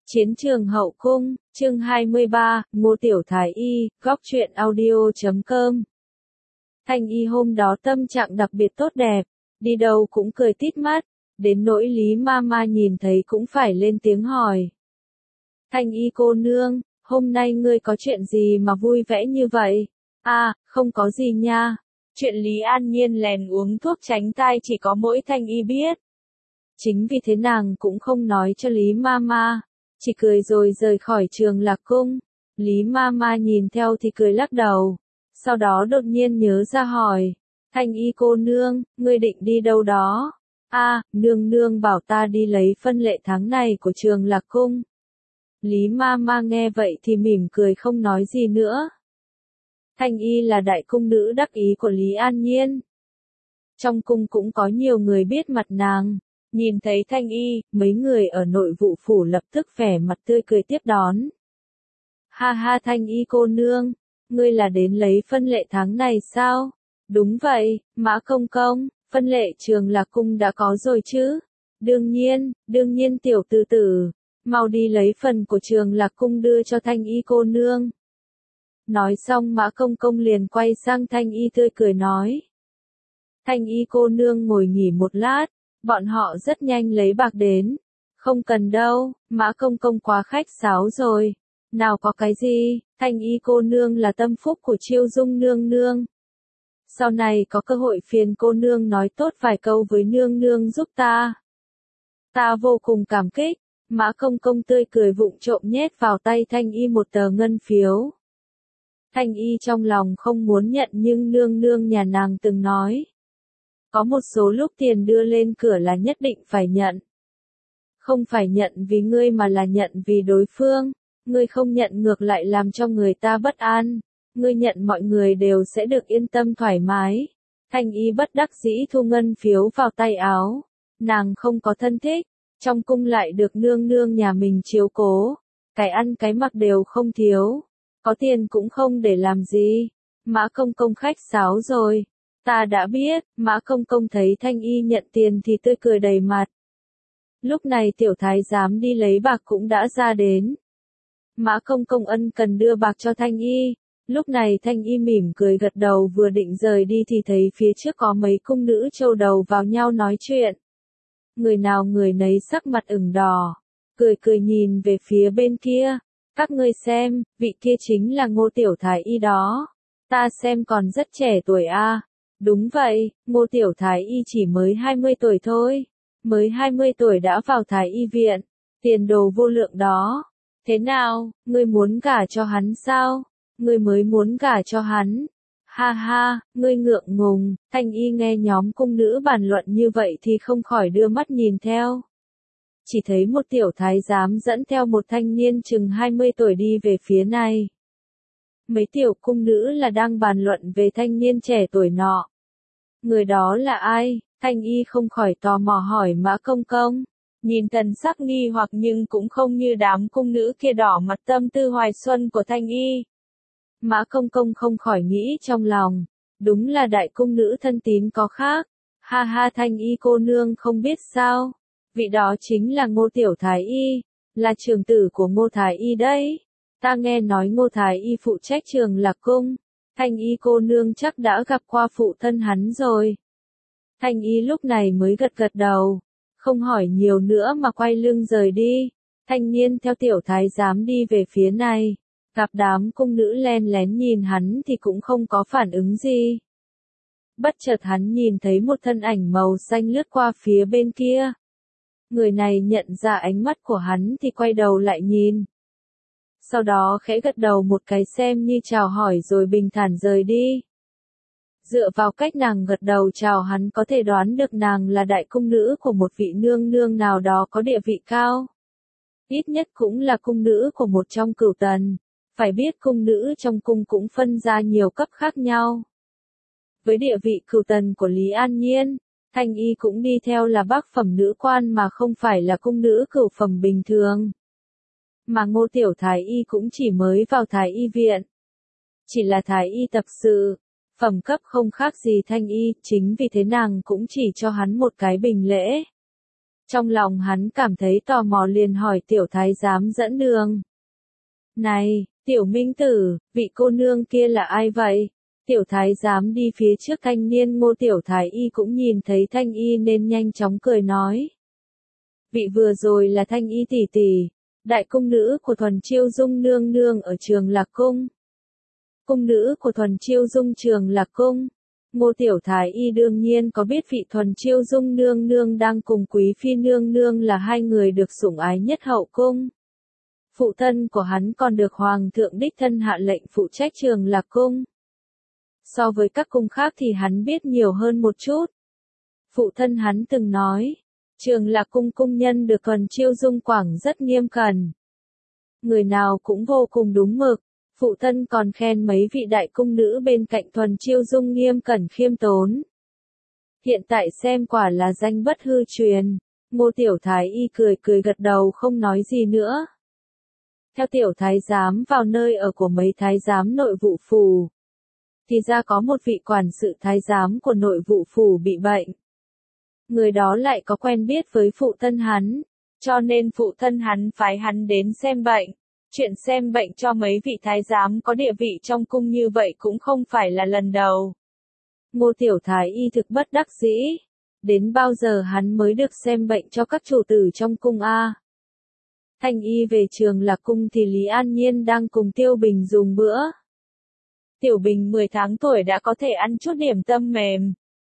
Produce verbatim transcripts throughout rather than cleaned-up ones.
Chiến trường hậu cung, chương hai mươi ba, Ngô Tiểu Thái Y, góc truyện audio chấm com. Thanh Y hôm đó tâm trạng đặc biệt tốt đẹp, đi đâu cũng cười tít mắt, đến nỗi Lý Mama nhìn thấy cũng phải lên tiếng hỏi. Thanh Y cô nương, hôm nay ngươi có chuyện gì mà vui vẻ như vậy? À, không có gì nha. Chuyện Lý An Nhiên lèn uống thuốc tránh thai chỉ có mỗi Thanh Y biết. Chính vì thế nàng cũng không nói cho Lý Mama, chỉ cười rồi rời khỏi Trường Lạc Cung. Lý Mama nhìn theo thì cười lắc đầu, sau đó đột nhiên nhớ ra hỏi, Thanh Y cô nương, ngươi định đi đâu đó? À, nương nương bảo ta đi lấy phân lệ tháng này của Trường Lạc Cung. Lý Mama nghe vậy thì mỉm cười không nói gì nữa. Thanh Y là đại cung nữ đắc ý của Lý An Nhiên. Trong cung cũng có nhiều người biết mặt nàng. Nhìn thấy Thanh Y, mấy người ở nội vụ phủ lập tức vẻ mặt tươi cười tiếp đón. Ha ha Thanh Y cô nương, ngươi là đến lấy phân lệ tháng này sao? Đúng vậy, Mã Công Công, phân lệ Trường Lạc Cung đã có rồi chứ? Đương nhiên, đương nhiên tiểu tử tử, mau đi lấy phần của Trường Lạc Cung đưa cho Thanh Y cô nương. Nói xong Mã Công Công liền quay sang Thanh Y tươi cười nói. Thanh Y cô nương ngồi nghỉ một lát. Bọn họ rất nhanh lấy bạc đến. Không cần đâu, Mã Công Công quá khách sáo rồi. Nào có cái gì, Thanh Y cô nương là tâm phúc của Chiêu Dung nương nương. Sau này có cơ hội phiền cô nương nói tốt vài câu với nương nương giúp ta. Ta vô cùng cảm kích. Mã Công Công tươi cười vụng trộm nhét vào tay Thanh Y một tờ ngân phiếu. Thanh Y trong lòng không muốn nhận nhưng nương nương nhà nàng từng nói. Có một số lúc tiền đưa lên cửa là nhất định phải nhận. Không phải nhận vì ngươi mà là nhận vì đối phương. Ngươi không nhận ngược lại làm cho người ta bất an. Ngươi nhận mọi người đều sẽ được yên tâm thoải mái. Thanh Y bất đắc dĩ thu ngân phiếu vào tay áo. Nàng không có thân thích. Trong cung lại được nương nương nhà mình chiếu cố. Cái ăn cái mặc đều không thiếu. Có tiền cũng không để làm gì. Mã Công Công khách sáo rồi. Ta đã biết, Mã Công Công thấy Thanh Y nhận tiền thì tươi cười đầy mặt. Lúc này tiểu thái giám đi lấy bạc cũng đã ra đến. Mã Công Công ân cần đưa bạc cho Thanh Y. Lúc này Thanh Y mỉm cười gật đầu vừa định rời đi thì thấy phía trước có mấy cung nữ châu đầu vào nhau nói chuyện. Người nào người nấy sắc mặt ửng đỏ, cười cười nhìn về phía bên kia. Các ngươi xem, vị kia chính là Ngô Tiểu Thái Y đó. Ta xem còn rất trẻ tuổi a. À. Đúng vậy, Ngô Tiểu Thái Y chỉ mới hai mươi tuổi thôi. Mới hai mươi tuổi đã vào Thái Y viện. Tiền đồ vô lượng đó. Thế nào, ngươi muốn gả cho hắn sao? Ngươi mới muốn gả cho hắn. Ha ha, ngươi ngượng ngùng. Thanh Y nghe nhóm cung nữ bàn luận như vậy thì không khỏi đưa mắt nhìn theo. Chỉ thấy một tiểu thái giám dẫn theo một thanh niên chừng hai mươi tuổi đi về phía này. Mấy tiểu cung nữ là đang bàn luận về thanh niên trẻ tuổi nọ. Người đó là ai? Thanh Y không khỏi tò mò hỏi Mã Công Công. Nhìn thần sắc nghi hoặc nhưng cũng không như đám cung nữ kia đỏ mặt tâm tư hoài xuân của Thanh Y. Mã Công Công không khỏi nghĩ trong lòng. Đúng là đại cung nữ thân tín có khác. Ha ha Thanh Y cô nương không biết sao. Vị đó chính là Ngô Tiểu Thái Y. Là trưởng tử của Ngô Thái Y đấy. Ta nghe nói Ngô Thái Y phụ trách Trường Lạc Cung. Thanh Y cô nương chắc đã gặp qua phụ thân hắn rồi. Thanh Y lúc này mới gật gật đầu. Không hỏi nhiều nữa mà quay lưng rời đi. Thanh niên theo tiểu thái giám đi về phía này. Gặp đám cung nữ len lén nhìn hắn thì cũng không có phản ứng gì. Bất chợt hắn nhìn thấy một thân ảnh màu xanh lướt qua phía bên kia. Người này nhận ra ánh mắt của hắn thì quay đầu lại nhìn. Sau đó khẽ gật đầu một cái xem như chào hỏi rồi bình thản rời đi. Dựa vào cách nàng gật đầu chào hắn có thể đoán được nàng là đại cung nữ của một vị nương nương nào đó có địa vị cao. Ít nhất cũng là cung nữ của một trong cửu tần. Phải biết cung nữ trong cung cũng phân ra nhiều cấp khác nhau. Với địa vị cửu tần của Lý An Nhiên, Thanh Y cũng đi theo là bác phẩm nữ quan mà không phải là cung nữ cửu phẩm bình thường. Mà Ngô Tiểu Thái Y cũng chỉ mới vào Thái Y viện. Chỉ là Thái Y tập sự, phẩm cấp không khác gì Thanh Y, chính vì thế nàng cũng chỉ cho hắn một cái bình lễ. Trong lòng hắn cảm thấy tò mò liền hỏi tiểu thái giám dẫn đường. Này, tiểu minh tử, vị cô nương kia là ai vậy? Tiểu thái giám đi phía trước thanh niên Ngô tiểu thái y cũng nhìn thấy thanh y nên nhanh chóng cười nói. Vị vừa rồi là thanh y tỷ tỷ, đại cung nữ của Thuần Chiêu Dung nương nương ở Trường Lạc Cung. Cung nữ của Thuần Chiêu Dung Trường Lạc Cung. Ngô tiểu thái y đương nhiên có biết vị Thuần Chiêu Dung nương nương đang cùng Quý phi nương nương là hai người được sủng ái nhất hậu cung. Phụ thân của hắn còn được hoàng thượng đích thân hạ lệnh phụ trách Trường Lạc Cung. So với các cung khác thì hắn biết nhiều hơn một chút. Phụ thân hắn từng nói, Trường Lạc Cung cung nhân được Thuần Chiêu Dung quảng rất nghiêm cẩn. Người nào cũng vô cùng đúng mực, phụ thân còn khen mấy vị đại cung nữ bên cạnh Thuần Chiêu Dung nghiêm cẩn khiêm tốn. Hiện tại xem quả là danh bất hư truyền, Ngô tiểu thái y cười cười gật đầu không nói gì nữa. Theo tiểu thái giám vào nơi ở của mấy thái giám nội vụ phủ. Thì ra có một vị quản sự thái giám của nội vụ phủ bị bệnh. Người đó lại có quen biết với phụ thân hắn, cho nên phụ thân hắn phái hắn đến xem bệnh. Chuyện xem bệnh cho mấy vị thái giám có địa vị trong cung như vậy cũng không phải là lần đầu. Ngô tiểu thái y thực bất đắc dĩ. Đến bao giờ hắn mới được xem bệnh cho các chủ tử trong cung a? Thanh y về Trường Lạc Cung thì Lý An Nhiên đang cùng Tiêu Bình dùng bữa. Tiểu Bình mười tháng tuổi đã có thể ăn chút điểm tâm mềm.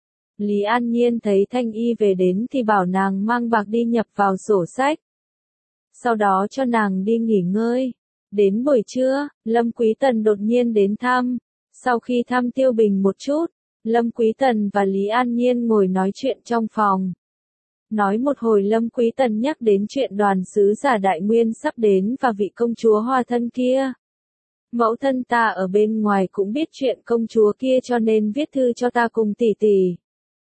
Lý An Nhiên thấy Thanh y về đến thì bảo nàng mang bạc đi nhập vào sổ sách. Sau đó cho nàng đi nghỉ ngơi. Đến buổi trưa, Lâm Quý Tần đột nhiên đến thăm. Sau khi thăm Tiêu Bình một chút, Lâm Quý Tần và Lý An Nhiên ngồi nói chuyện trong phòng. Nói một hồi Lâm Quý Tần nhắc đến chuyện đoàn sứ giả Đại Nguyên sắp đến và vị công chúa Hoa Thân kia. Mẫu thân ta ở bên ngoài cũng biết chuyện công chúa kia cho nên viết thư cho ta cùng tỷ tỷ.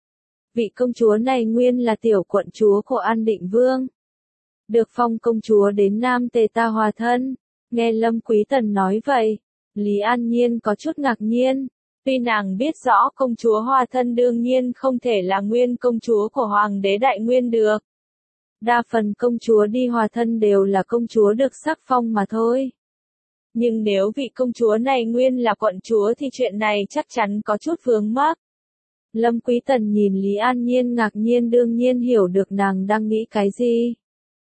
Vị công chúa này nguyên là tiểu quận chúa của An Định Vương. Được phong công chúa đến Nam Tề ta Hoa Thân. Nghe Lâm Quý Tần nói vậy, Lý An Nhiên có chút ngạc nhiên. Tuy nàng biết rõ công chúa Hoa Thân đương nhiên không thể là nguyên công chúa của Hoàng đế Đại Nguyên được. Đa phần công chúa đi Hoa Thân đều là công chúa được sắc phong mà thôi. Nhưng nếu vị công chúa này nguyên là quận chúa thì chuyện này chắc chắn có chút vướng mắc. Lâm Quý Tần nhìn Lý An Nhiên ngạc nhiên đương nhiên hiểu được nàng đang nghĩ cái gì.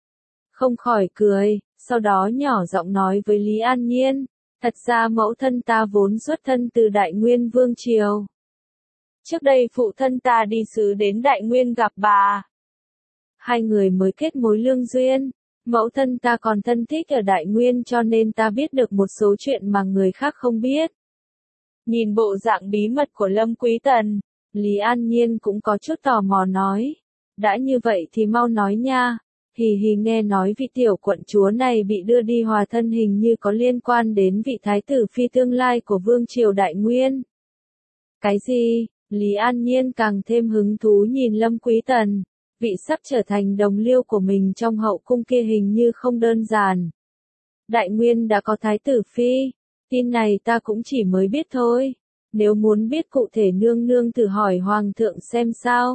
Không khỏi cười, sau đó nhỏ giọng nói với Lý An Nhiên. Thật ra mẫu thân ta vốn xuất thân từ Đại Nguyên Vương Triều. Trước đây phụ thân ta đi sứ đến Đại Nguyên gặp bà. Hai người mới kết mối lương duyên. Mẫu thân ta còn thân thích ở Đại Nguyên cho nên ta biết được một số chuyện mà người khác không biết. Nhìn bộ dạng bí mật của Lâm Quý Tần, Lý An Nhiên cũng có chút tò mò nói. Đã như vậy thì mau nói nha. Hì hì nghe nói vị tiểu quận chúa này bị đưa đi Hòa Thân hình như có liên quan đến vị thái tử phi tương lai của Vương Triều Đại Nguyên. Cái gì? Lý An Nhiên càng thêm hứng thú nhìn Lâm Quý Tần. Vị sắp trở thành đồng liêu của mình trong hậu cung kia hình như không đơn giản. Đại Nguyên đã có thái tử phi. Tin này ta cũng chỉ mới biết thôi. Nếu muốn biết cụ thể nương nương thử hỏi Hoàng thượng xem sao.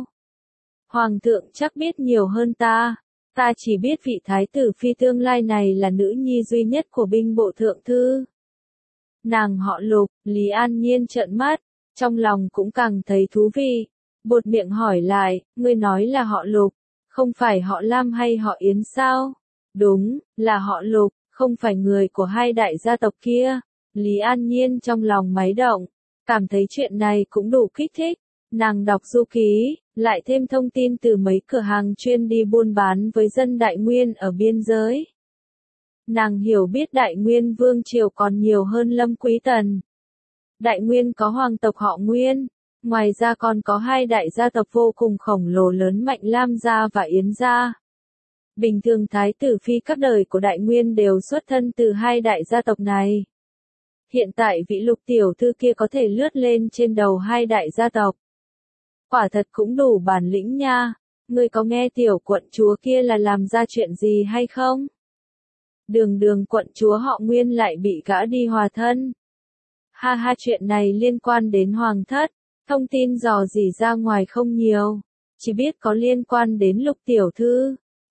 Hoàng thượng chắc biết nhiều hơn ta. Ta chỉ biết vị thái tử phi tương lai này là nữ nhi duy nhất của binh bộ thượng thư. Nàng họ Lục, Lý An Nhiên trợn mắt, trong lòng cũng càng thấy thú vị. Bột miệng hỏi lại, ngươi nói là họ Lục, không phải họ Lam hay họ Yến sao? Đúng, là họ Lục, không phải người của hai đại gia tộc kia. Lý An Nhiên trong lòng máy động, cảm thấy chuyện này cũng đủ kích thích. Nàng đọc du ký, lại thêm thông tin từ mấy cửa hàng chuyên đi buôn bán với dân Đại Nguyên ở biên giới. Nàng hiểu biết Đại Nguyên Vương Triều còn nhiều hơn Lâm Quý Tần. Đại Nguyên có hoàng tộc họ Nguyên, ngoài ra còn có hai đại gia tộc vô cùng khổng lồ lớn mạnh Lam gia và Yến gia. Bình thường thái tử phi các đời của Đại Nguyên đều xuất thân từ hai đại gia tộc này. Hiện tại vị Lục tiểu thư kia có thể lướt lên trên đầu hai đại gia tộc. Quả thật cũng đủ bản lĩnh nha, ngươi có nghe tiểu quận chúa kia là làm ra chuyện gì hay không? Đường đường quận chúa họ Nguyên lại bị gã đi Hòa Thân. Ha ha, chuyện này liên quan đến hoàng thất, thông tin dò dỉ ra ngoài không nhiều, chỉ biết có liên quan đến Lục tiểu thư.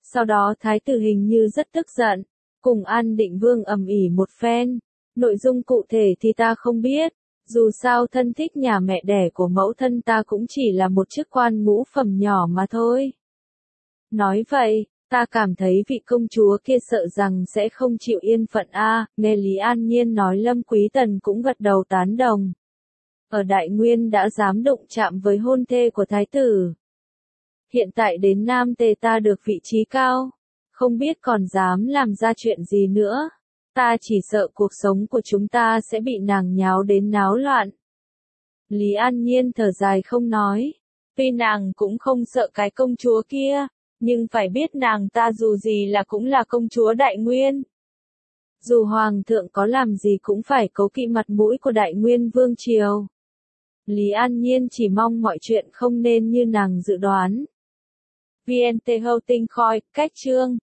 Sau đó thái tử hình như rất tức giận, cùng An Định Vương ầm ĩ một phen. Nội dung cụ thể thì ta không biết, dù sao thân thích nhà mẹ đẻ của mẫu thân ta cũng chỉ là một chức quan ngũ phẩm nhỏ mà thôi. Nói vậy, ta cảm thấy vị công chúa kia sợ rằng sẽ không chịu yên phận a. Nghe Lý An Nhiên nói, Lâm Quý Tần cũng gật đầu tán đồng. Ở Đại Nguyên đã dám đụng chạm với hôn thê của thái tử. Hiện tại đến Nam Tề ta được vị trí cao, không biết còn dám làm ra chuyện gì nữa. Ta chỉ sợ cuộc sống của chúng ta sẽ bị nàng nháo đến náo loạn. Lý An Nhiên thở dài không nói. Tuy nàng cũng không sợ cái công chúa kia, nhưng phải biết nàng ta dù gì là cũng là công chúa Đại Nguyên. Dù Hoàng thượng có làm gì cũng phải cố kỵ mặt mũi của Đại Nguyên Vương Triều. Lý An Nhiên chỉ mong mọi chuyện không nên như nàng dự đoán. vê en tê Hosting Khoi, cách chương.